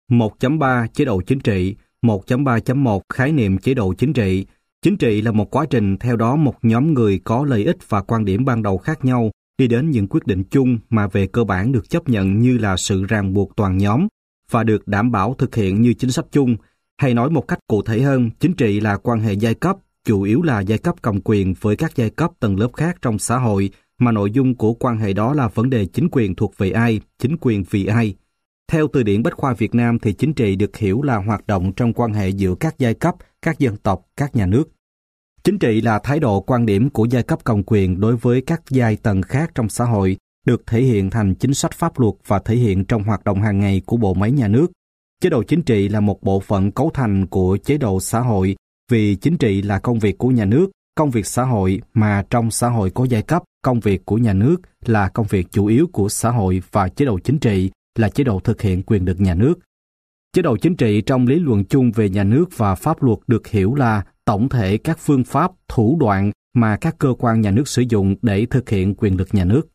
1.3 Chế độ chính trị. 1.3.1 Khái niệm chế độ chính trị. Chính trị là một quá trình, theo đó một nhóm người có lợi ích và quan điểm ban đầu khác nhau đi đến những quyết định chung mà về cơ bản được chấp nhận như là sự ràng buộc toàn nhóm và được đảm bảo thực hiện như chính sách chung. Hay nói một cách cụ thể hơn, chính trị là quan hệ giai cấp, chủ yếu là giai cấp cầm quyền với các giai cấp tầng lớp khác trong xã hội, mà nội dung của quan hệ đó là vấn đề chính quyền thuộc về ai, chính quyền vì ai. Theo từ điển Bách khoa Việt Nam thì chính trị được hiểu là hoạt động trong quan hệ giữa các giai cấp, các dân tộc, các nhà nước. Chính trị là thái độ quan điểm của giai cấp cầm quyền đối với các giai tầng khác trong xã hội, được thể hiện thành chính sách pháp luật và thể hiện trong hoạt động hàng ngày của bộ máy nhà nước. Chế độ chính trị là một bộ phận cấu thành của chế độ xã hội, vì chính trị là công việc của nhà nước, công việc xã hội mà trong xã hội có giai cấp, công việc của nhà nước là công việc chủ yếu của xã hội và chế độ chính trị là chế độ thực hiện quyền lực nhà nước. Chế độ chính trị trong lý luận chung về nhà nước và pháp luật được hiểu là tổng thể các phương pháp, thủ đoạn mà các cơ quan nhà nước sử dụng để thực hiện quyền lực nhà nước.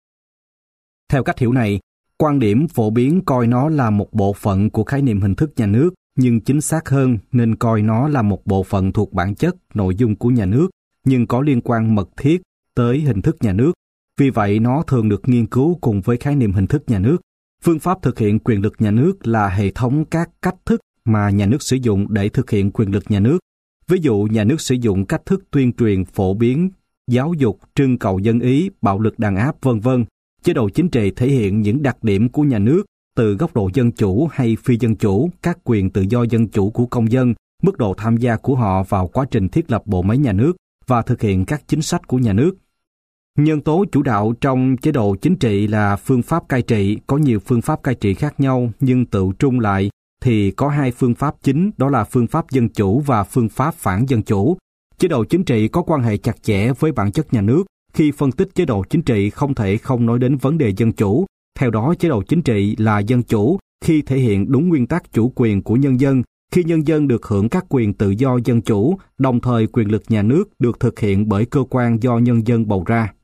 Theo cách hiểu này, quan điểm phổ biến coi nó là một bộ phận của khái niệm hình thức nhà nước, nhưng chính xác hơn nên coi nó là một bộ phận thuộc bản chất, nội dung của nhà nước, nhưng có liên quan mật thiết tới hình thức nhà nước. Vì vậy, nó thường được nghiên cứu cùng với khái niệm hình thức nhà nước. Phương pháp thực hiện quyền lực nhà nước là hệ thống các cách thức mà nhà nước sử dụng để thực hiện quyền lực nhà nước. Ví dụ, nhà nước sử dụng cách thức tuyên truyền phổ biến, giáo dục, trưng cầu dân ý, bạo lực đàn áp, v.v. Chế độ chính trị thể hiện những đặc điểm của nhà nước từ góc độ dân chủ hay phi dân chủ, các quyền tự do dân chủ của công dân, mức độ tham gia của họ vào quá trình thiết lập bộ máy nhà nước và thực hiện các chính sách của nhà nước. Nhân tố chủ đạo trong chế độ chính trị là phương pháp cai trị. Có nhiều phương pháp cai trị khác nhau, nhưng tự trung lại thì có hai phương pháp chính, đó là phương pháp dân chủ và phương pháp phản dân chủ. Chế độ chính trị có quan hệ chặt chẽ với bản chất nhà nước. Khi phân tích chế độ chính trị không thể không nói đến vấn đề dân chủ. Theo đó, chế độ chính trị là dân chủ khi thể hiện đúng nguyên tắc chủ quyền của nhân dân, khi nhân dân được hưởng các quyền tự do dân chủ, đồng thời quyền lực nhà nước được thực hiện bởi cơ quan do nhân dân bầu ra.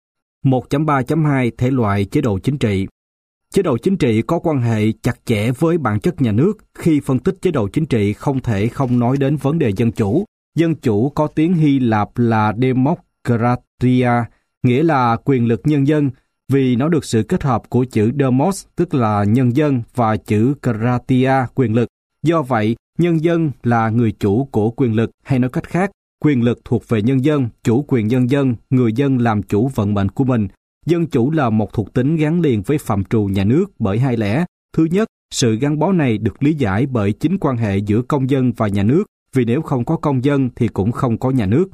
1.3.2 Thể loại chế độ chính trị. Chế độ chính trị có quan hệ chặt chẽ với bản chất nhà nước. Khi phân tích chế độ chính trị không thể không nói đến vấn đề dân chủ. Dân chủ có tiếng Hy Lạp là Demokratia, nghĩa là quyền lực nhân dân, vì nó được sự kết hợp của chữ demos tức là nhân dân và chữ kratia quyền lực. Do vậy, nhân dân là người chủ của quyền lực, hay nói cách khác, quyền lực thuộc về nhân dân, chủ quyền nhân dân, người dân làm chủ vận mệnh của mình. Dân chủ là một thuộc tính gắn liền với phạm trù nhà nước bởi hai lẽ. Thứ nhất, sự gắn bó này được lý giải bởi chính quan hệ giữa công dân và nhà nước, vì nếu không có công dân thì cũng không có nhà nước.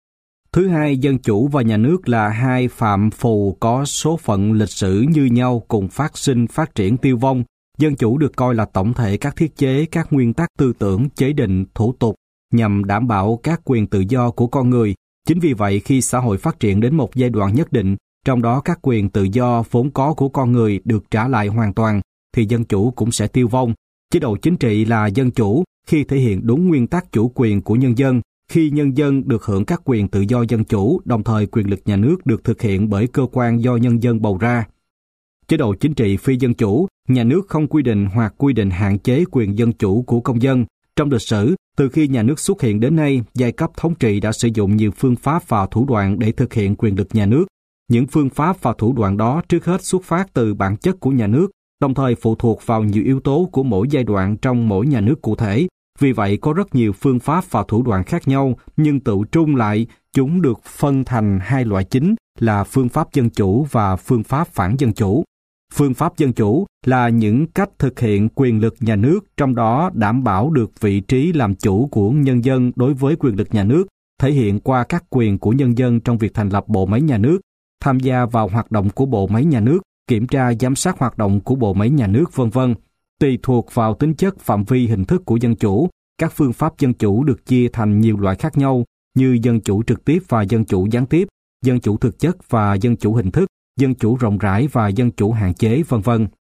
Thứ hai, dân chủ và nhà nước là hai phạm phù có số phận lịch sử như nhau cùng phát sinh, phát triển, tiêu vong. Dân chủ được coi là tổng thể các thiết chế, các nguyên tắc tư tưởng, chế định, thủ tục nhằm đảm bảo các quyền tự do của con người. Chính vì vậy, khi xã hội phát triển đến một giai đoạn nhất định, trong đó các quyền tự do vốn có của con người được trả lại hoàn toàn, thì dân chủ cũng sẽ tiêu vong. Chế độ chính trị là dân chủ khi thể hiện đúng nguyên tắc chủ quyền của nhân dân, khi nhân dân được hưởng các quyền tự do dân chủ, đồng thời quyền lực nhà nước được thực hiện bởi cơ quan do nhân dân bầu ra. Chế độ chính trị phi dân chủ, nhà nước không quy định hoặc quy định hạn chế quyền dân chủ của công dân. Trong lịch sử, từ khi nhà nước xuất hiện đến nay, giai cấp thống trị đã sử dụng nhiều phương pháp và thủ đoạn để thực hiện quyền lực nhà nước. Những phương pháp và thủ đoạn đó trước hết xuất phát từ bản chất của nhà nước, đồng thời phụ thuộc vào nhiều yếu tố của mỗi giai đoạn trong mỗi nhà nước cụ thể. Vì vậy, có rất nhiều phương pháp và thủ đoạn khác nhau, nhưng tự trung lại, chúng được phân thành hai loại chính là phương pháp dân chủ và phương pháp phản dân chủ. Phương pháp dân chủ là những cách thực hiện quyền lực nhà nước, trong đó đảm bảo được vị trí làm chủ của nhân dân đối với quyền lực nhà nước, thể hiện qua các quyền của nhân dân trong việc thành lập bộ máy nhà nước, tham gia vào hoạt động của bộ máy nhà nước, kiểm tra giám sát hoạt động của bộ máy nhà nước, v.v. Tùy thuộc vào tính chất, phạm vi, hình thức của dân chủ, các phương pháp dân chủ được chia thành nhiều loại khác nhau như dân chủ trực tiếp và dân chủ gián tiếp, dân chủ thực chất và dân chủ hình thức, dân chủ rộng rãi và dân chủ hạn chế, v.v.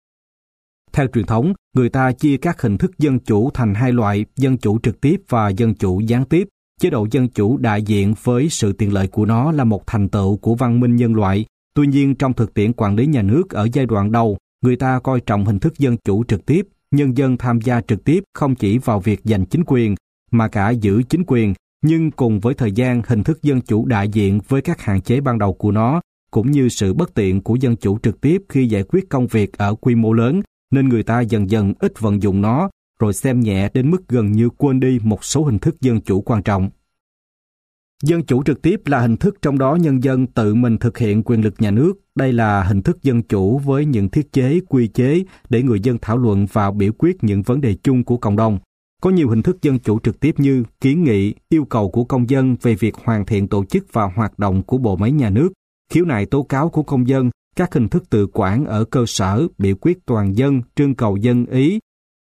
Theo truyền thống, người ta chia các hình thức dân chủ thành hai loại, dân chủ trực tiếp và dân chủ gián tiếp. Chế độ dân chủ đại diện với sự tiện lợi của nó là một thành tựu của văn minh nhân loại. Tuy nhiên, trong thực tiễn quản lý nhà nước ở giai đoạn đầu, người ta coi trọng hình thức dân chủ trực tiếp. nhân dân tham gia trực tiếp không chỉ vào việc giành chính quyền, mà cả giữ chính quyền, nhưng cùng với thời gian, hình thức dân chủ đại diện với các hạn chế ban đầu của nó, cũng như sự bất tiện của dân chủ trực tiếp khi giải quyết công việc ở quy mô lớn, nên người ta dần dần ít vận dụng nó, rồi xem nhẹ đến mức gần như quên đi một số hình thức dân chủ quan trọng. Dân chủ trực tiếp là hình thức trong đó nhân dân tự mình thực hiện quyền lực nhà nước. Đây là hình thức dân chủ với những thiết chế, quy chế để người dân thảo luận và biểu quyết những vấn đề chung của cộng đồng. Có nhiều hình thức dân chủ trực tiếp như kiến nghị, yêu cầu của công dân về việc hoàn thiện tổ chức và hoạt động của bộ máy nhà nước, khiếu nại tố cáo của công dân, các hình thức tự quản ở cơ sở, biểu quyết toàn dân, trưng cầu dân ý,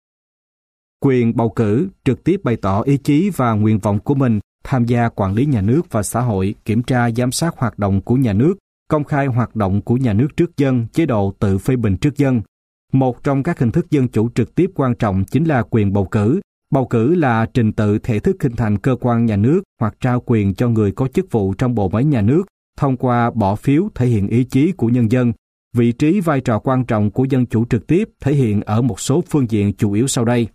quyền bầu cử, trực tiếp bày tỏ ý chí và nguyện vọng của mình, tham gia quản lý nhà nước và xã hội, kiểm tra giám sát hoạt động của nhà nước, công khai hoạt động của nhà nước trước dân, chế độ tự phê bình trước dân. Một trong các hình thức dân chủ trực tiếp quan trọng chính là quyền bầu cử. Bầu cử là trình tự thể thức hình thành cơ quan nhà nước hoặc trao quyền cho người có chức vụ trong bộ máy nhà nước thông qua bỏ phiếu thể hiện ý chí của nhân dân. Vị trí vai trò quan trọng của dân chủ trực tiếp thể hiện ở một số phương diện chủ yếu sau đây.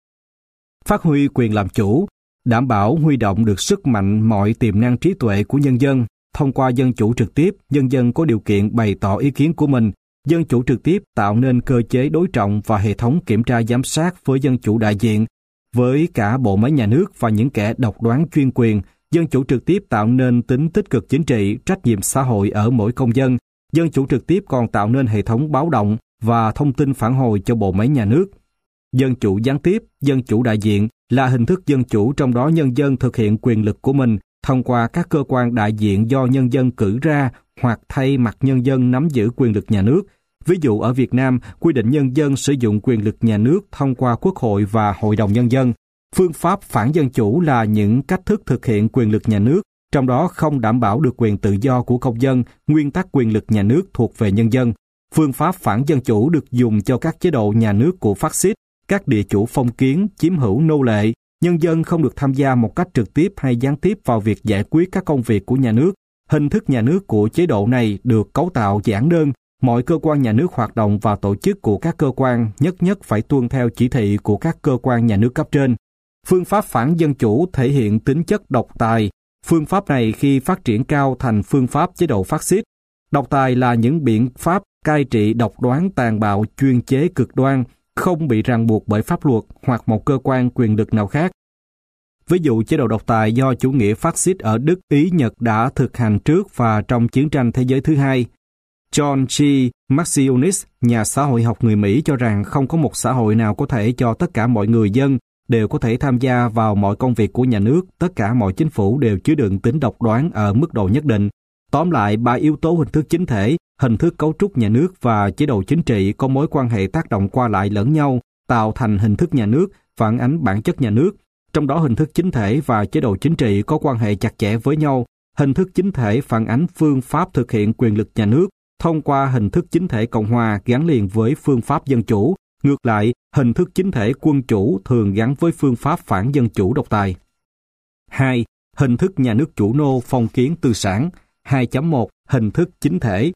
Phát huy quyền làm chủ, đảm bảo huy động được sức mạnh mọi tiềm năng trí tuệ của nhân dân. Thông qua dân chủ trực tiếp, nhân dân có điều kiện bày tỏ ý kiến của mình. Dân chủ trực tiếp tạo nên cơ chế đối trọng và hệ thống kiểm tra giám sát với dân chủ đại diện. Với cả bộ máy nhà nước và những kẻ độc đoán chuyên quyền, dân chủ trực tiếp tạo nên tính tích cực chính trị, trách nhiệm xã hội ở mỗi công dân. Dân chủ trực tiếp còn tạo nên hệ thống báo động và thông tin phản hồi cho bộ máy nhà nước. Dân chủ gián tiếp, dân chủ đại diện là hình thức dân chủ trong đó nhân dân thực hiện quyền lực của mình thông qua các cơ quan đại diện do nhân dân cử ra hoặc thay mặt nhân dân nắm giữ quyền lực nhà nước. Ví dụ ở Việt Nam, quy định nhân dân sử dụng quyền lực nhà nước thông qua Quốc hội và Hội đồng Nhân dân. Phương pháp phản dân chủ là những cách thức thực hiện quyền lực nhà nước, trong đó không đảm bảo được quyền tự do của công dân, nguyên tắc quyền lực nhà nước thuộc về nhân dân. Phương pháp phản dân chủ được dùng cho các chế độ nhà nước của phát xít, các địa chủ phong kiến, chiếm hữu nô lệ. Nhân dân không được tham gia một cách trực tiếp hay gián tiếp vào việc giải quyết các công việc của nhà nước. Hình thức nhà nước của chế độ này được cấu tạo giản đơn. Mọi cơ quan nhà nước hoạt động và tổ chức của các cơ quan nhất phải tuân theo chỉ thị của các cơ quan nhà nước cấp trên. Phương pháp phản dân chủ thể hiện tính chất độc tài. Phương pháp này khi phát triển cao thành phương pháp chế độ phát xít. Độc tài là những biện pháp cai trị độc đoán tàn bạo chuyên chế cực đoan, không bị ràng buộc bởi pháp luật hoặc một cơ quan quyền lực nào khác. Ví dụ chế độ độc tài do chủ nghĩa phát xít ở Đức, Ý, Nhật đã thực hành trước và trong chiến tranh thế giới thứ hai. John G. Marcionis, nhà xã hội học người Mỹ cho rằng không có một xã hội nào có thể cho tất cả mọi người dân đều có thể tham gia vào mọi công việc của nhà nước, tất cả mọi chính phủ đều chứa đựng tính độc đoán ở mức độ nhất định. Tóm lại, ba yếu tố hình thức chính thể, hình thức cấu trúc nhà nước và chế độ chính trị có mối quan hệ tác động qua lại lẫn nhau, tạo thành hình thức nhà nước, phản ánh bản chất nhà nước. Trong đó hình thức chính thể và chế độ chính trị có quan hệ chặt chẽ với nhau. Hình thức chính thể phản ánh phương pháp thực hiện quyền lực nhà nước thông qua hình thức chính thể Cộng hòa gắn liền với phương pháp dân chủ. Ngược lại, hình thức chính thể quân chủ thường gắn với phương pháp phản dân chủ độc tài. 2. Hình thức nhà nước chủ nô phong kiến tư sản. 2.1 Hình thức chính thể.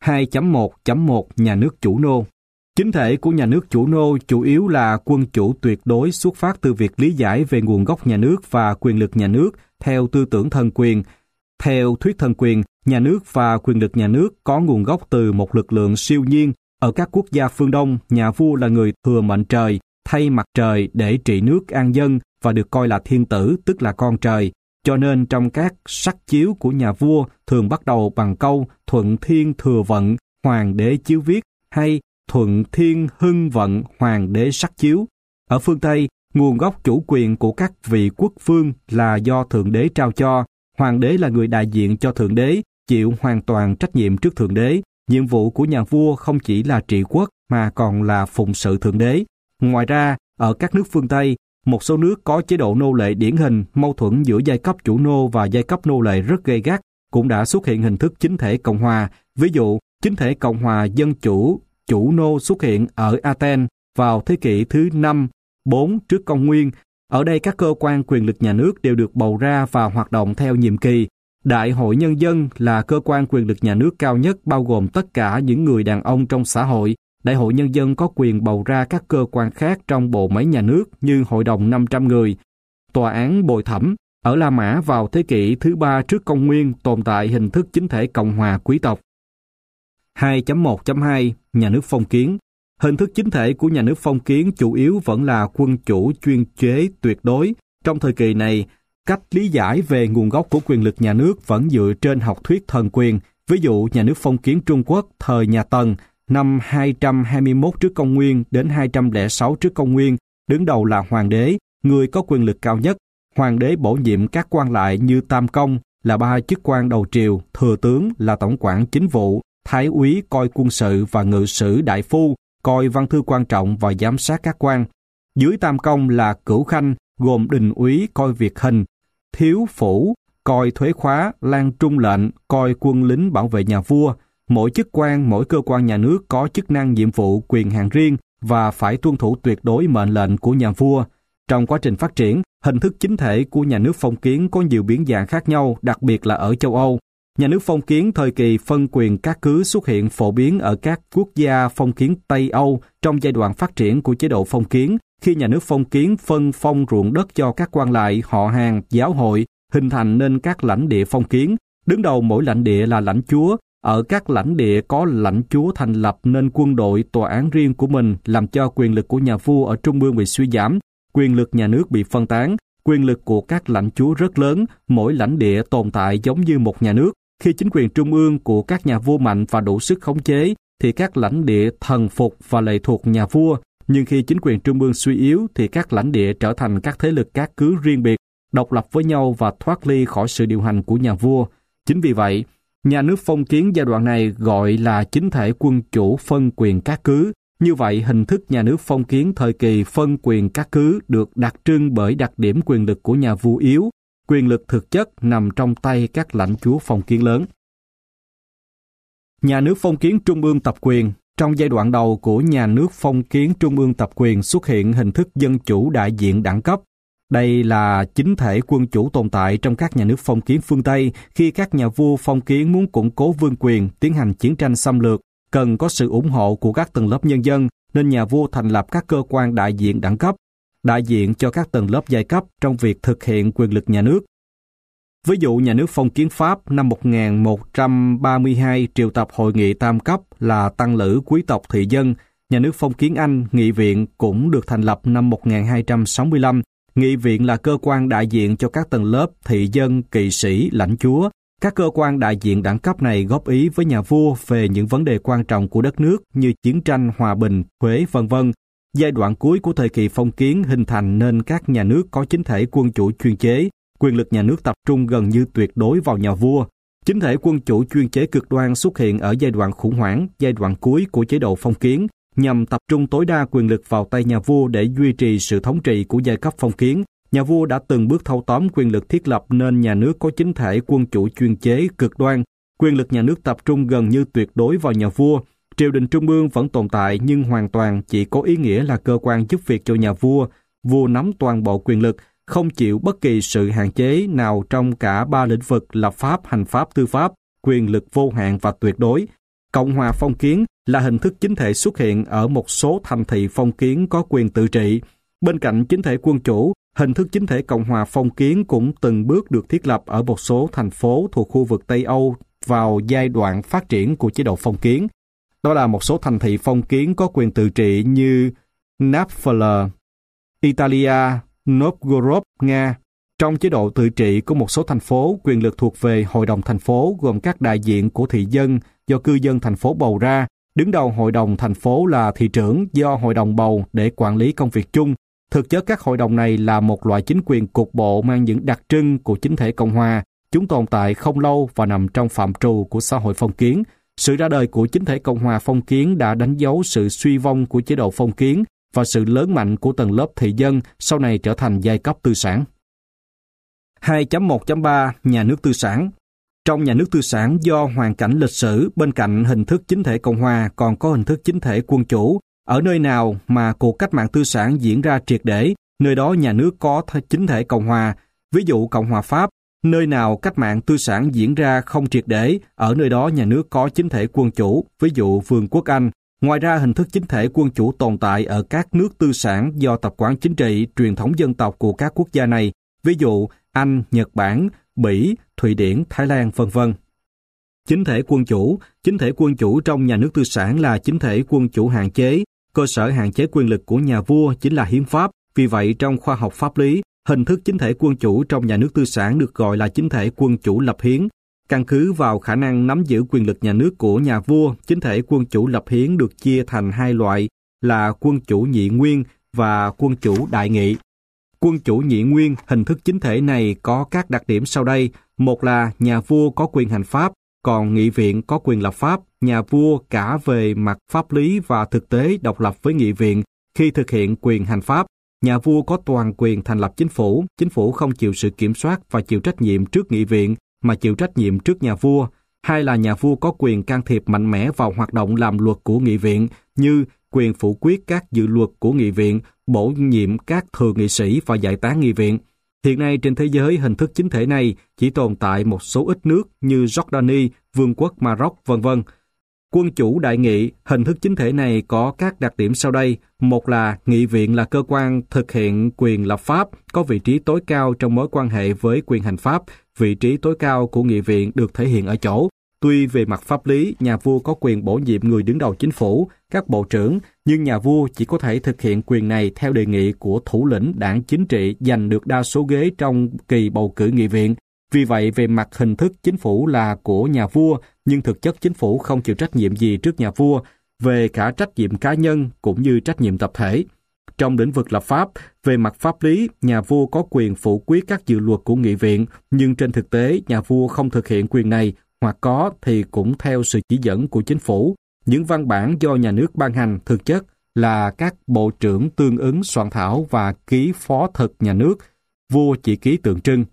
2.1.1 Nhà nước chủ nô. Chính thể của nhà nước chủ nô chủ yếu là quân chủ tuyệt đối xuất phát từ việc lý giải về nguồn gốc nhà nước và quyền lực nhà nước theo tư tưởng thần quyền. Theo thuyết thần quyền, nhà nước và quyền lực nhà nước có nguồn gốc từ một lực lượng siêu nhiên. Ở các quốc gia phương Đông, nhà vua là người thừa mệnh trời, thay mặt trời để trị nước an dân và được coi là thiên tử, tức là con trời. Cho nên trong các sắc chiếu của nhà vua thường bắt đầu bằng câu thuận thiên thừa vận, hoàng đế chiếu viết hay thuận thiên hưng vận, hoàng đế sắc chiếu. Ở phương Tây, nguồn gốc chủ quyền của các vị quốc vương là do Thượng Đế trao cho. Hoàng đế là người đại diện cho Thượng Đế, chịu hoàn toàn trách nhiệm trước Thượng Đế. Nhiệm vụ của nhà vua không chỉ là trị quốc mà còn là phụng sự Thượng Đế. Ngoài ra, ở các nước phương Tây, một số nước có chế độ nô lệ điển hình, mâu thuẫn giữa giai cấp chủ nô và giai cấp nô lệ rất gay gắt, cũng đã xuất hiện hình thức chính thể Cộng hòa. Ví dụ, chính thể Cộng hòa dân chủ, chủ nô xuất hiện ở Athens vào thế kỷ thứ 5-4 trước công nguyên. Ở đây các cơ quan quyền lực nhà nước đều được bầu ra và hoạt động theo nhiệm kỳ. Đại hội Nhân dân là cơ quan quyền lực nhà nước cao nhất bao gồm tất cả những người đàn ông trong xã hội. Đại hội Nhân dân có quyền bầu ra các cơ quan khác trong bộ máy nhà nước như Hội đồng 500 người, Tòa án bồi thẩm. Ở La Mã vào thế kỷ thứ 3 trước công nguyên tồn tại hình thức chính thể Cộng hòa quý tộc. 2.1.2 Nhà nước phong kiến. Hình thức chính thể của nhà nước phong kiến chủ yếu vẫn là quân chủ chuyên chế tuyệt đối. Trong thời kỳ này, cách lý giải về nguồn gốc của quyền lực nhà nước vẫn dựa trên học thuyết thần quyền. Ví dụ, nhà nước phong kiến Trung Quốc thời nhà Tần, năm 221 trước công nguyên đến 206 trước công nguyên, đứng đầu là hoàng đế, người có quyền lực cao nhất. Hoàng đế bổ nhiệm các quan lại như Tam Công là 3 chức quan đầu triều, thừa tướng là tổng quản chính vụ, thái úy coi quân sự và ngự sử đại phu, coi văn thư quan trọng và giám sát các quan. Dưới Tam Công là cửu khanh, gồm đình úy coi việc hình, thiếu phủ coi thuế khóa, lang trung lệnh coi quân lính bảo vệ nhà vua. Mỗi chức quan, mỗi cơ quan nhà nước có chức năng nhiệm vụ quyền hạn riêng và phải tuân thủ tuyệt đối mệnh lệnh của nhà vua. Trong quá trình phát triển, hình thức chính thể của nhà nước phong kiến có nhiều biến dạng khác nhau, đặc biệt là ở châu Âu. Nhà nước phong kiến thời kỳ phân quyền các cứ xuất hiện phổ biến ở các quốc gia phong kiến Tây Âu trong giai đoạn phát triển của chế độ phong kiến, khi nhà nước phong kiến phân phong ruộng đất cho các quan lại, họ hàng, giáo hội, hình thành nên các lãnh địa phong kiến. Đứng đầu mỗi lãnh địa là lãnh chúa. Ở các lãnh địa có lãnh chúa thành lập nên quân đội, tòa án riêng của mình, làm cho quyền lực của nhà vua ở trung ương bị suy giảm. Quyền lực nhà nước bị phân tán, quyền lực của các lãnh chúa rất lớn, mỗi lãnh địa tồn tại giống như một nhà nước. Khi chính quyền trung ương của các nhà vua mạnh và đủ sức khống chế, thì các lãnh địa thần phục và lệ thuộc nhà vua. Nhưng khi chính quyền trung ương suy yếu, thì các lãnh địa trở thành các thế lực các cứ riêng biệt, độc lập với nhau và thoát ly khỏi sự điều hành của nhà vua. Chính vì vậy, nhà nước phong kiến giai đoạn này gọi là chính thể quân chủ phân quyền các cứ. Như vậy, hình thức nhà nước phong kiến thời kỳ phân quyền các cứ được đặc trưng bởi đặc điểm quyền lực của nhà vua yếu, quyền lực thực chất nằm trong tay các lãnh chúa phong kiến lớn. Nhà nước phong kiến trung ương tập quyền. Trong giai đoạn đầu của nhà nước phong kiến trung ương tập quyền xuất hiện hình thức dân chủ đại diện đẳng cấp. Đây là chính thể quân chủ tồn tại trong các nhà nước phong kiến phương Tây khi các nhà vua phong kiến muốn củng cố vương quyền, tiến hành chiến tranh xâm lược, cần có sự ủng hộ của các tầng lớp nhân dân, nên nhà vua thành lập các cơ quan đại diện đẳng cấp, đại diện cho các tầng lớp giai cấp trong việc thực hiện quyền lực nhà nước. Ví dụ nhà nước phong kiến Pháp năm 1132 triệu tập hội nghị tam cấp là tăng lữ quý tộc thị dân. Nhà nước phong kiến Anh, nghị viện cũng được thành lập năm 1265. Nghị viện là cơ quan đại diện cho các tầng lớp thị dân, kỵ sĩ, lãnh chúa. Các cơ quan đại diện đẳng cấp này góp ý với nhà vua về những vấn đề quan trọng của đất nước như chiến tranh, hòa bình, thuế, v.v. Giai đoạn cuối của thời kỳ phong kiến hình thành nên các nhà nước có chính thể quân chủ chuyên chế, quyền lực nhà nước tập trung gần như tuyệt đối vào nhà vua. Chính thể quân chủ chuyên chế cực đoan xuất hiện ở giai đoạn khủng hoảng, giai đoạn cuối của chế độ phong kiến, nhằm tập trung tối đa quyền lực vào tay nhà vua để duy trì sự thống trị của giai cấp phong kiến. Nhà vua đã từng bước thâu tóm quyền lực thiết lập nên nhà nước có chính thể quân chủ chuyên chế cực đoan. Quyền lực nhà nước tập trung gần như tuyệt đối vào nhà vua. Triều đình trung ương vẫn tồn tại nhưng hoàn toàn chỉ có ý nghĩa là cơ quan giúp việc cho nhà vua. Vua nắm toàn bộ quyền lực, không chịu bất kỳ sự hạn chế nào trong cả 3 lĩnh vực lập pháp, hành pháp, tư pháp, quyền lực vô hạn và tuyệt đối. Cộng hòa phong kiến là hình thức chính thể xuất hiện ở một số thành thị phong kiến có quyền tự trị. Bên cạnh chính thể quân chủ, hình thức chính thể Cộng hòa phong kiến cũng từng bước được thiết lập ở một số thành phố thuộc khu vực Tây Âu vào giai đoạn phát triển của chế độ phong kiến. Đó là một số thành thị phong kiến có quyền tự trị như Naples, Italia, Novgorod, Nga. Trong chế độ tự trị của một số thành phố, quyền lực thuộc về hội đồng thành phố gồm các đại diện của thị dân do cư dân thành phố bầu ra. Đứng đầu hội đồng thành phố là thị trưởng do hội đồng bầu để quản lý công việc chung. Thực chất các hội đồng này là một loại chính quyền cục bộ mang những đặc trưng của chính thể Cộng hòa. Chúng tồn tại không lâu và nằm trong phạm trù của xã hội phong kiến. Sự ra đời của chính thể Cộng hòa phong kiến đã đánh dấu sự suy vong của chế độ phong kiến và sự lớn mạnh của tầng lớp thị dân sau này trở thành giai cấp tư sản. 2.1.3 Nhà nước tư sản. Trong nhà nước tư sản do hoàn cảnh lịch sử, bên cạnh hình thức chính thể Cộng hòa còn có hình thức chính thể quân chủ. Ở nơi nào mà cuộc cách mạng tư sản diễn ra triệt để, nơi đó nhà nước có chính thể Cộng hòa. Ví dụ Cộng hòa Pháp, nơi nào cách mạng tư sản diễn ra không triệt để, ở nơi đó nhà nước có chính thể quân chủ. Ví dụ Vương quốc Anh. Ngoài ra, hình thức chính thể quân chủ tồn tại ở các nước tư sản do tập quán chính trị, truyền thống dân tộc của các quốc gia này, ví dụ Anh, Nhật Bản, Bỉ, Thụy Điển, Thái Lan, v.v. Chính thể quân chủ trong nhà nước tư sản là chính thể quân chủ hạn chế. Cơ sở hạn chế quyền lực của nhà vua chính là hiến pháp. Vì vậy, trong khoa học pháp lý, hình thức chính thể quân chủ trong nhà nước tư sản được gọi là chính thể quân chủ lập hiến. Căn cứ vào khả năng nắm giữ quyền lực nhà nước của nhà vua, chính thể quân chủ lập hiến được chia thành hai loại là quân chủ nhị nguyên và quân chủ đại nghị. Quân chủ nhị nguyên, hình thức chính thể này có các đặc điểm sau đây. Một là nhà vua có quyền hành pháp, còn nghị viện có quyền lập pháp. Nhà vua cả về mặt pháp lý và thực tế độc lập với nghị viện khi thực hiện quyền hành pháp. Nhà vua có toàn quyền thành lập chính phủ không chịu sự kiểm soát và chịu trách nhiệm trước nghị viện, mà chịu trách nhiệm trước nhà vua. Hai là nhà vua có quyền can thiệp mạnh mẽ vào hoạt động làm luật của nghị viện, như quyền phủ quyết các dự luật của nghị viện, bổ nhiệm các thượng nghị sĩ và giải tán nghị viện. Hiện nay trên thế giới, hình thức chính thể này chỉ tồn tại một số ít nước như Jordani, Vương quốc Maroc, v.v. Quân chủ đại nghị, hình thức chính thể này có các đặc điểm sau đây. Một là nghị viện là cơ quan thực hiện quyền lập pháp, có vị trí tối cao trong mối quan hệ với quyền hành pháp. Vị trí tối cao của nghị viện được thể hiện ở chỗ, tuy về mặt pháp lý, nhà vua có quyền bổ nhiệm người đứng đầu chính phủ, các bộ trưởng, nhưng nhà vua chỉ có thể thực hiện quyền này theo đề nghị của thủ lĩnh đảng chính trị giành được đa số ghế trong kỳ bầu cử nghị viện. Vì vậy, về mặt hình thức chính phủ là của nhà vua, nhưng thực chất chính phủ không chịu trách nhiệm gì trước nhà vua, về cả trách nhiệm cá nhân cũng như trách nhiệm tập thể. Trong lĩnh vực lập pháp, về mặt pháp lý, nhà vua có quyền phủ quyết các dự luật của nghị viện, nhưng trên thực tế, nhà vua không thực hiện quyền này, hoặc có thì cũng theo sự chỉ dẫn của chính phủ. Những văn bản do nhà nước ban hành thực chất là các bộ trưởng tương ứng soạn thảo và ký phó thực nhà nước, vua chỉ ký tượng trưng.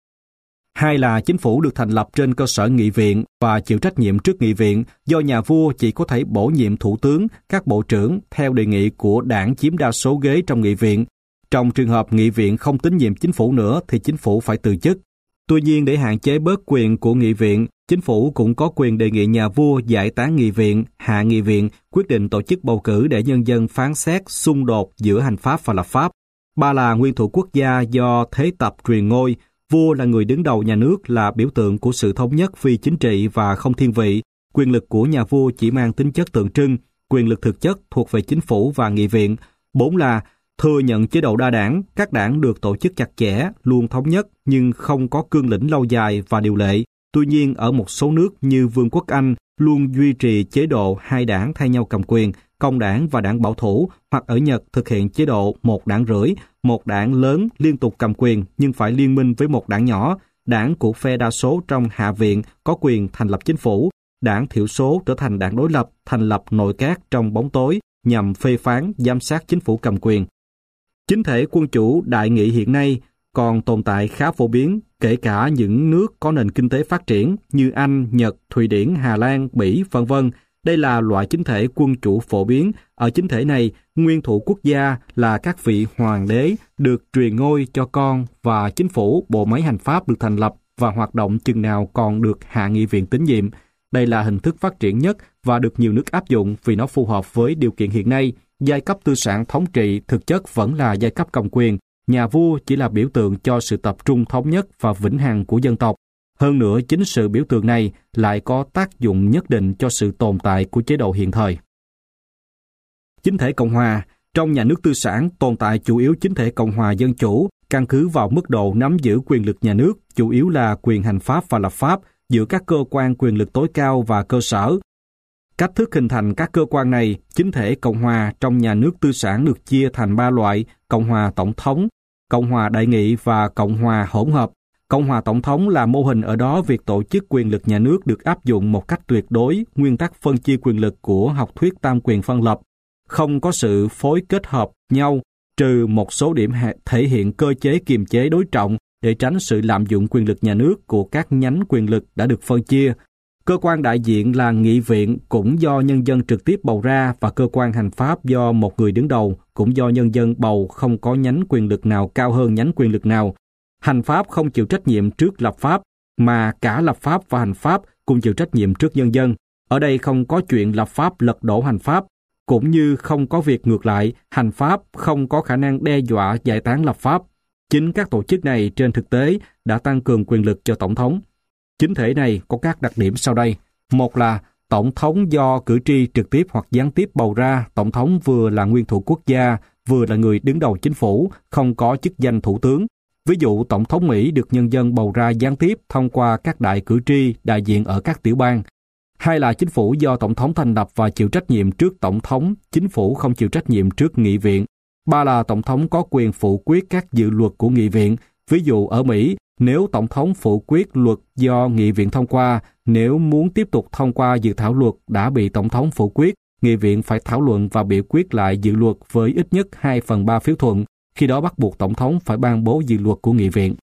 Hai là chính phủ được thành lập trên cơ sở nghị viện và chịu trách nhiệm trước nghị viện, do nhà vua chỉ có thể bổ nhiệm thủ tướng, các bộ trưởng theo đề nghị của đảng chiếm đa số ghế trong nghị viện. Trong trường hợp nghị viện không tín nhiệm chính phủ nữa thì chính phủ phải từ chức. Tuy nhiên, để hạn chế bớt quyền của nghị viện, chính phủ cũng có quyền đề nghị nhà vua giải tán nghị viện, hạ nghị viện, quyết định tổ chức bầu cử để nhân dân phán xét xung đột giữa hành pháp và lập pháp. Ba là nguyên thủ quốc gia do thế tập truyền ngôi. Vua là người đứng đầu nhà nước, là biểu tượng của sự thống nhất phi chính trị và không thiên vị. Quyền lực của nhà vua chỉ mang tính chất tượng trưng, quyền lực thực chất thuộc về chính phủ và nghị viện. 4 là thừa nhận chế độ đa đảng, các đảng được tổ chức chặt chẽ, luôn thống nhất nhưng không có cương lĩnh lâu dài và điều lệ. Tuy nhiên, ở một số nước như Vương quốc Anh luôn duy trì chế độ hai đảng thay nhau cầm quyền, công đảng và đảng bảo thủ, hoặc ở Nhật thực hiện chế độ một đảng rưỡi, một đảng lớn liên tục cầm quyền nhưng phải liên minh với một đảng nhỏ. Đảng của phe đa số trong Hạ viện có quyền thành lập chính phủ, đảng thiểu số trở thành đảng đối lập, thành lập nội các trong bóng tối nhằm phê phán, giám sát chính phủ cầm quyền. Chính thể quân chủ đại nghị hiện nay còn tồn tại khá phổ biến, kể cả những nước có nền kinh tế phát triển như Anh, Nhật, Thụy Điển, Hà Lan, Bỉ, v.v. Đây là loại chính thể quân chủ phổ biến. Ở chính thể này, nguyên thủ quốc gia là các vị hoàng đế được truyền ngôi cho con và chính phủ, bộ máy hành pháp được thành lập và hoạt động chừng nào còn được hạ nghị viện tín nhiệm. Đây là hình thức phát triển nhất và được nhiều nước áp dụng vì nó phù hợp với điều kiện hiện nay. Giai cấp tư sản thống trị thực chất vẫn là giai cấp cầm quyền. Nhà vua chỉ là biểu tượng cho sự tập trung thống nhất và vĩnh hằng của dân tộc. Hơn nữa, chính sự biểu tượng này lại có tác dụng nhất định cho sự tồn tại của chế độ hiện thời. Chính thể Cộng hòa. Trong nhà nước tư sản tồn tại chủ yếu chính thể Cộng hòa dân chủ, căn cứ vào mức độ nắm giữ quyền lực nhà nước, chủ yếu là quyền hành pháp và lập pháp giữa các cơ quan quyền lực tối cao và cơ sở. Cách thức hình thành các cơ quan này, chính thể Cộng hòa trong nhà nước tư sản được chia thành 3 loại: Cộng hòa tổng thống, Cộng hòa đại nghị và Cộng hòa hỗn hợp. Cộng hòa tổng thống là mô hình, ở đó việc tổ chức quyền lực nhà nước được áp dụng một cách tuyệt đối, nguyên tắc phân chia quyền lực của học thuyết tam quyền phân lập, không có sự phối kết hợp nhau, trừ một số điểm thể hiện cơ chế kiềm chế đối trọng để tránh sự lạm dụng quyền lực nhà nước của các nhánh quyền lực đã được phân chia. Cơ quan đại diện là nghị viện cũng do nhân dân trực tiếp bầu ra, và cơ quan hành pháp do một người đứng đầu cũng do nhân dân bầu, không có nhánh quyền lực nào cao hơn nhánh quyền lực nào. Hành pháp không chịu trách nhiệm trước lập pháp, mà cả lập pháp và hành pháp cùng chịu trách nhiệm trước nhân dân. Ở đây không có chuyện lập pháp lật đổ hành pháp. cũng như không có việc ngược lại, hành pháp không có khả năng đe dọa giải tán lập pháp. Chính các tổ chức này trên thực tế đã tăng cường quyền lực cho tổng thống. Chính thể này có các đặc điểm sau đây. Một là tổng thống do cử tri trực tiếp hoặc gián tiếp bầu ra, tổng thống vừa là nguyên thủ quốc gia, vừa là người đứng đầu chính phủ, không có chức danh thủ tướng. Ví dụ, tổng thống Mỹ được nhân dân bầu ra gián tiếp thông qua các đại cử tri đại diện ở các tiểu bang. Hai là chính phủ do tổng thống thành lập và chịu trách nhiệm trước tổng thống, chính phủ không chịu trách nhiệm trước nghị viện. Ba là tổng thống có quyền phủ quyết các dự luật của nghị viện. Ví dụ ở Mỹ, nếu tổng thống phủ quyết luật do nghị viện thông qua, nếu muốn tiếp tục thông qua dự thảo luật đã bị tổng thống phủ quyết, nghị viện phải thảo luận và biểu quyết lại dự luật với ít nhất 2/3 phiếu thuận, khi đó bắt buộc tổng thống phải ban bố dự luật của nghị viện.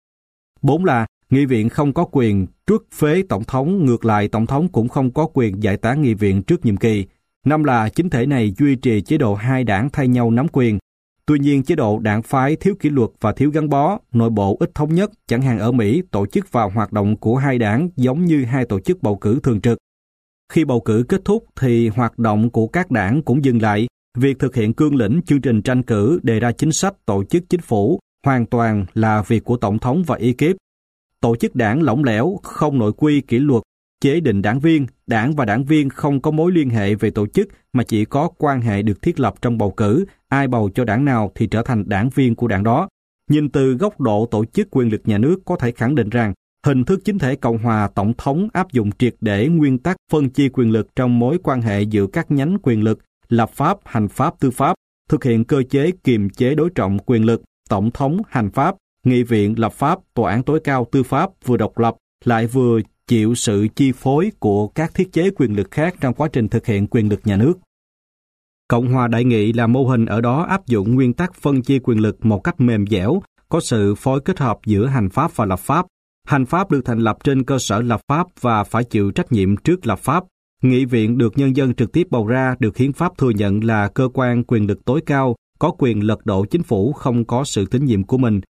4 là nghị viện không có quyền truất phế tổng thống, ngược lại tổng thống cũng không có quyền giải tán nghị viện trước nhiệm kỳ. 5 là chính thể này duy trì chế độ hai đảng thay nhau nắm quyền. Tuy nhiên, chế độ đảng phái thiếu kỷ luật và thiếu gắn bó, nội bộ ít thống nhất, chẳng hạn ở Mỹ, tổ chức và hoạt động của hai đảng giống như hai tổ chức bầu cử thường trực. Khi bầu cử kết thúc thì hoạt động của các đảng cũng dừng lại. Việc thực hiện cương lĩnh chương trình tranh cử, đề ra chính sách, tổ chức chính phủ hoàn toàn là việc của tổng thống và ekip. Tổ chức đảng lỏng lẻo, không nội quy kỷ luật, chế định đảng và đảng viên không có mối liên hệ về tổ chức mà chỉ có quan hệ được thiết lập trong bầu cử, ai bầu cho đảng nào thì trở thành đảng viên của đảng đó. Nhìn từ góc độ tổ chức quyền lực nhà nước có thể khẳng định rằng hình thức chính thể Cộng hòa tổng thống áp dụng triệt để nguyên tắc phân chia quyền lực trong mối quan hệ giữa các nhánh quyền lực, lập pháp, hành pháp, tư pháp, thực hiện cơ chế kiềm chế đối trọng quyền lực, tổng thống, hành pháp, nghị viện, lập pháp, tòa án tối cao, tư pháp vừa độc lập, lại vừa chịu sự chi phối của các thiết chế quyền lực khác trong quá trình thực hiện quyền lực nhà nước. Cộng hòa đại nghị là mô hình ở đó áp dụng nguyên tắc phân chia quyền lực một cách mềm dẻo, có sự phối kết hợp giữa hành pháp và lập pháp. Hành pháp được thành lập trên cơ sở lập pháp và phải chịu trách nhiệm trước lập pháp. Nghị viện được nhân dân trực tiếp bầu ra, được hiến pháp thừa nhận là cơ quan quyền lực tối cao, có quyền lật đổ chính phủ không có sự tín nhiệm của mình.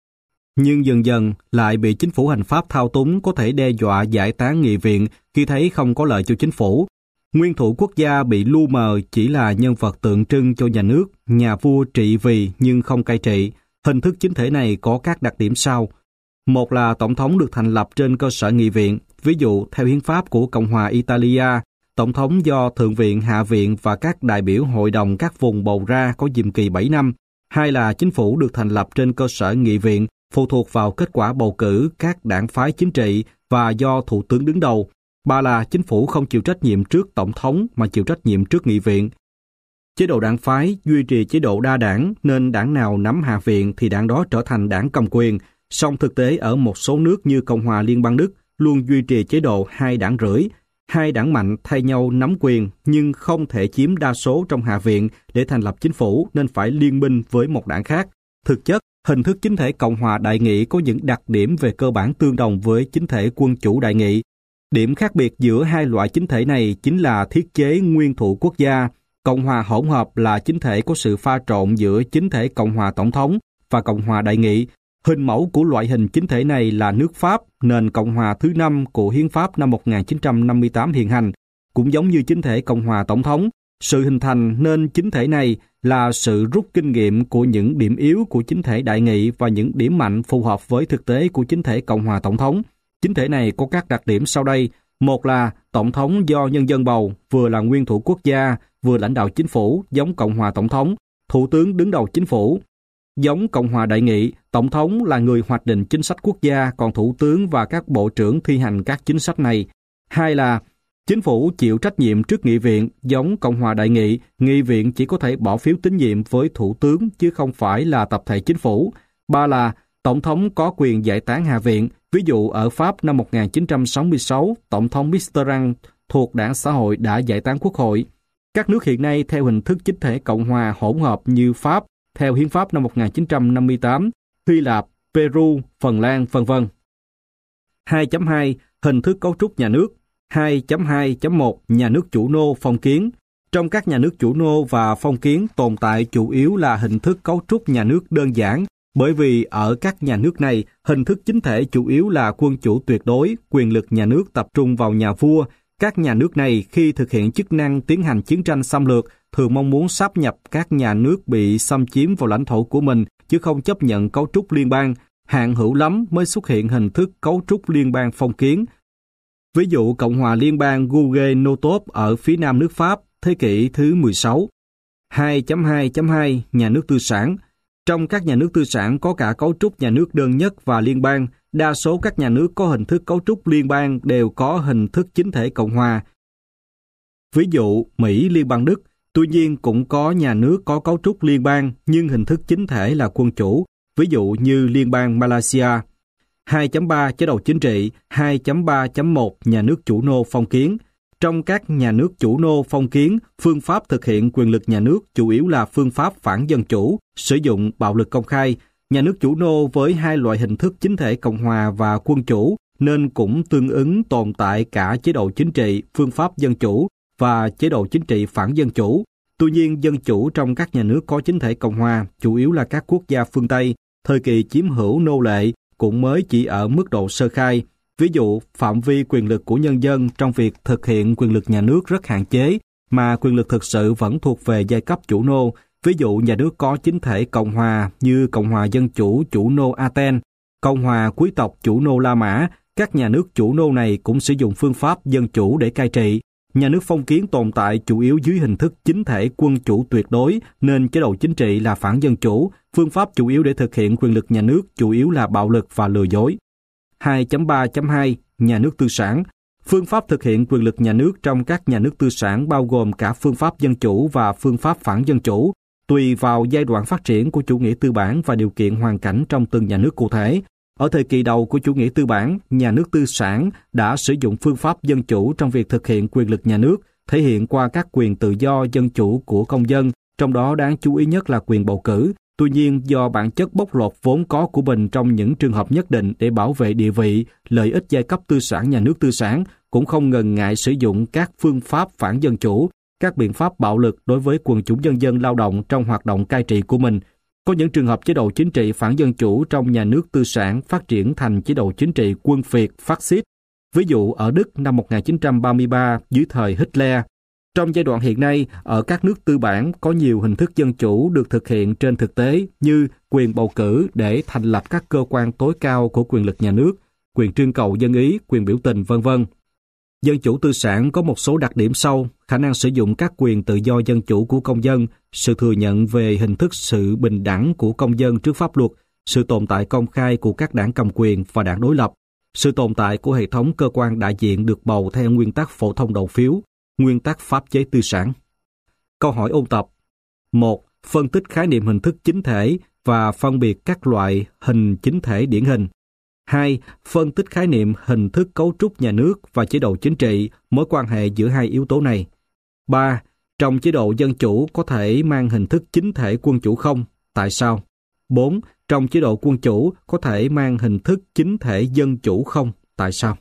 Nhưng dần dần lại bị chính phủ hành pháp thao túng, có thể đe dọa giải tán nghị viện khi thấy không có lợi cho chính phủ. Nguyên thủ quốc gia bị lu mờ chỉ là nhân vật tượng trưng cho nhà nước, nhà vua trị vì nhưng không cai trị. Hình thức chính thể này có các đặc điểm sau. Một là tổng thống được thành lập trên cơ sở nghị viện. Ví dụ, theo hiến pháp của Cộng hòa Italia, tổng thống do Thượng viện, Hạ viện và các đại biểu hội đồng các vùng bầu ra có nhiệm kỳ 7 năm. Hai là chính phủ được thành lập trên cơ sở nghị viện, phụ thuộc vào kết quả bầu cử các đảng phái chính trị và do thủ tướng đứng đầu. Ba là chính phủ không chịu trách nhiệm trước tổng thống mà chịu trách nhiệm trước nghị viện. Chế độ đảng phái duy trì chế độ đa đảng nên đảng nào nắm hạ viện thì đảng đó trở thành đảng cầm quyền. Song thực tế ở một số nước như Cộng hòa Liên bang Đức luôn duy trì chế độ hai đảng rưỡi. Hai đảng mạnh thay nhau nắm quyền nhưng không thể chiếm đa số trong hạ viện để thành lập chính phủ nên phải liên minh với một đảng khác. Thực chất, hình thức chính thể Cộng hòa đại nghị có những đặc điểm về cơ bản tương đồng với chính thể quân chủ đại nghị. Điểm khác biệt giữa hai loại chính thể này chính là thiết chế nguyên thủ quốc gia. Cộng hòa hỗn hợp là chính thể có sự pha trộn giữa chính thể Cộng hòa tổng thống và Cộng hòa đại nghị. Hình mẫu của loại hình chính thể này là nước Pháp, nền Cộng hòa thứ 5 của Hiến pháp năm 1958 hiện hành, cũng giống như chính thể Cộng hòa tổng thống. Sự hình thành nên chính thể này là sự rút kinh nghiệm của những điểm yếu của chính thể đại nghị và những điểm mạnh phù hợp với thực tế của chính thể Cộng hòa tổng thống. Chính thể này có các đặc điểm sau đây. Một là tổng thống do nhân dân bầu, vừa là nguyên thủ quốc gia, vừa lãnh đạo chính phủ, giống Cộng hòa tổng thống, thủ tướng đứng đầu chính phủ. Giống Cộng hòa đại nghị, tổng thống là người hoạch định chính sách quốc gia, còn thủ tướng và các bộ trưởng thi hành các chính sách này. Hai là chính phủ chịu trách nhiệm trước nghị viện, giống Cộng hòa đại nghị, nghị viện chỉ có thể bỏ phiếu tín nhiệm với thủ tướng chứ không phải là tập thể chính phủ. Ba là tổng thống có quyền giải tán hạ viện, ví dụ ở Pháp năm 1966, tổng thống Mitterrand thuộc đảng xã hội đã giải tán quốc hội. Các nước hiện nay theo hình thức chính thể Cộng hòa hỗn hợp như Pháp, theo hiến pháp năm 1958, Hy Lạp, Peru, Phần Lan, v.v. 2.2 Hình thức cấu trúc nhà nước. 2.2.1 Nhà nước chủ nô phong kiến. Trong các nhà nước chủ nô và phong kiến tồn tại chủ yếu là hình thức cấu trúc nhà nước đơn giản, bởi vì ở các nhà nước này, hình thức chính thể chủ yếu là quân chủ tuyệt đối, quyền lực nhà nước tập trung vào nhà vua, Các nhà nước này khi thực hiện chức năng tiến hành chiến tranh xâm lược thường mong muốn sáp nhập các nhà nước bị xâm chiếm vào lãnh thổ của mình, chứ không chấp nhận cấu trúc liên bang. Hạn hữu lắm mới xuất hiện hình thức cấu trúc liên bang phong kiến. Ví dụ Cộng hòa Liên bang Huguenot ở phía nam nước Pháp, thế kỷ thứ 16. 2.2.2 Nhà nước tư sản. Trong các nhà nước tư sản có cả cấu trúc nhà nước đơn nhất và liên bang. Đa số các nhà nước có hình thức cấu trúc liên bang đều có hình thức chính thể cộng hòa. Ví dụ Mỹ, Liên bang Đức. Tuy nhiên cũng có nhà nước có cấu trúc liên bang nhưng hình thức chính thể là quân chủ. Ví dụ như Liên bang Malaysia. 2.3 Chế độ chính trị. 2.3.1 Nhà nước chủ nô phong kiến. Trong các nhà nước chủ nô phong kiến, phương pháp thực hiện quyền lực nhà nước chủ yếu là phương pháp phản dân chủ, sử dụng bạo lực công khai. Nhà nước chủ nô với hai loại hình thức chính thể cộng hòa và quân chủ nên cũng tương ứng tồn tại cả chế độ chính trị, phương pháp dân chủ và chế độ chính trị phản dân chủ. Tuy nhiên, dân chủ trong các nhà nước có chính thể cộng hòa chủ yếu là các quốc gia phương Tây. Thời kỳ chiếm hữu nô lệ cũng mới chỉ ở mức độ sơ khai. Ví dụ, phạm vi quyền lực của nhân dân trong việc thực hiện quyền lực nhà nước rất hạn chế, mà quyền lực thực sự vẫn thuộc về giai cấp chủ nô. Ví dụ, nhà nước có chính thể cộng hòa như Cộng hòa Dân chủ chủ nô Athens, Cộng hòa quý tộc chủ nô La Mã. Các nhà nước chủ nô này cũng sử dụng phương pháp dân chủ để cai trị. Nhà nước phong kiến tồn tại chủ yếu dưới hình thức chính thể quân chủ tuyệt đối, nên chế độ chính trị là phản dân chủ. Phương pháp chủ yếu để thực hiện quyền lực nhà nước chủ yếu là bạo lực và lừa dối. 2.3.2 Nhà nước tư sản. Phương pháp thực hiện quyền lực nhà nước trong các nhà nước tư sản bao gồm cả phương pháp dân chủ và phương pháp phản dân chủ, tùy vào giai đoạn phát triển của chủ nghĩa tư bản và điều kiện hoàn cảnh trong từng nhà nước cụ thể. Ở thời kỳ đầu của chủ nghĩa tư bản, nhà nước tư sản đã sử dụng phương pháp dân chủ trong việc thực hiện quyền lực nhà nước, thể hiện qua các quyền tự do dân chủ của công dân, trong đó đáng chú ý nhất là quyền bầu cử. Tuy nhiên, do bản chất bóc lột vốn có của mình trong những trường hợp nhất định để bảo vệ địa vị, lợi ích giai cấp tư sản nhà nước tư sản, cũng không ngần ngại sử dụng các phương pháp phản dân chủ, các biện pháp bạo lực đối với quần chúng nhân dân lao động trong hoạt động cai trị của mình. Có những trường hợp chế độ chính trị phản dân chủ trong nhà nước tư sản phát triển thành chế độ chính trị quân phiệt, phát xít. Ví dụ ở Đức năm 1933 dưới thời Hitler. Trong giai đoạn hiện nay, ở các nước tư bản có nhiều hình thức dân chủ được thực hiện trên thực tế như quyền bầu cử để thành lập các cơ quan tối cao của quyền lực nhà nước, quyền trưng cầu dân ý, quyền biểu tình, v.v. Dân chủ tư sản có một số đặc điểm sau: khả năng sử dụng các quyền tự do dân chủ của công dân, sự thừa nhận về hình thức sự bình đẳng của công dân trước pháp luật, sự tồn tại công khai của các đảng cầm quyền và đảng đối lập, sự tồn tại của hệ thống cơ quan đại diện được bầu theo nguyên tắc phổ thông đầu phiếu, nguyên tắc pháp chế tư sản. Câu hỏi ôn tập. 1. Phân tích khái niệm hình thức chính thể và phân biệt các loại hình chính thể điển hình. 2. Phân tích khái niệm hình thức cấu trúc nhà nước và chế độ chính trị, mối quan hệ giữa hai yếu tố này. 3. Trong chế độ dân chủ có thể mang hình thức chính thể quân chủ không? Tại sao? 4. Trong chế độ quân chủ có thể mang hình thức chính thể dân chủ không? Tại sao?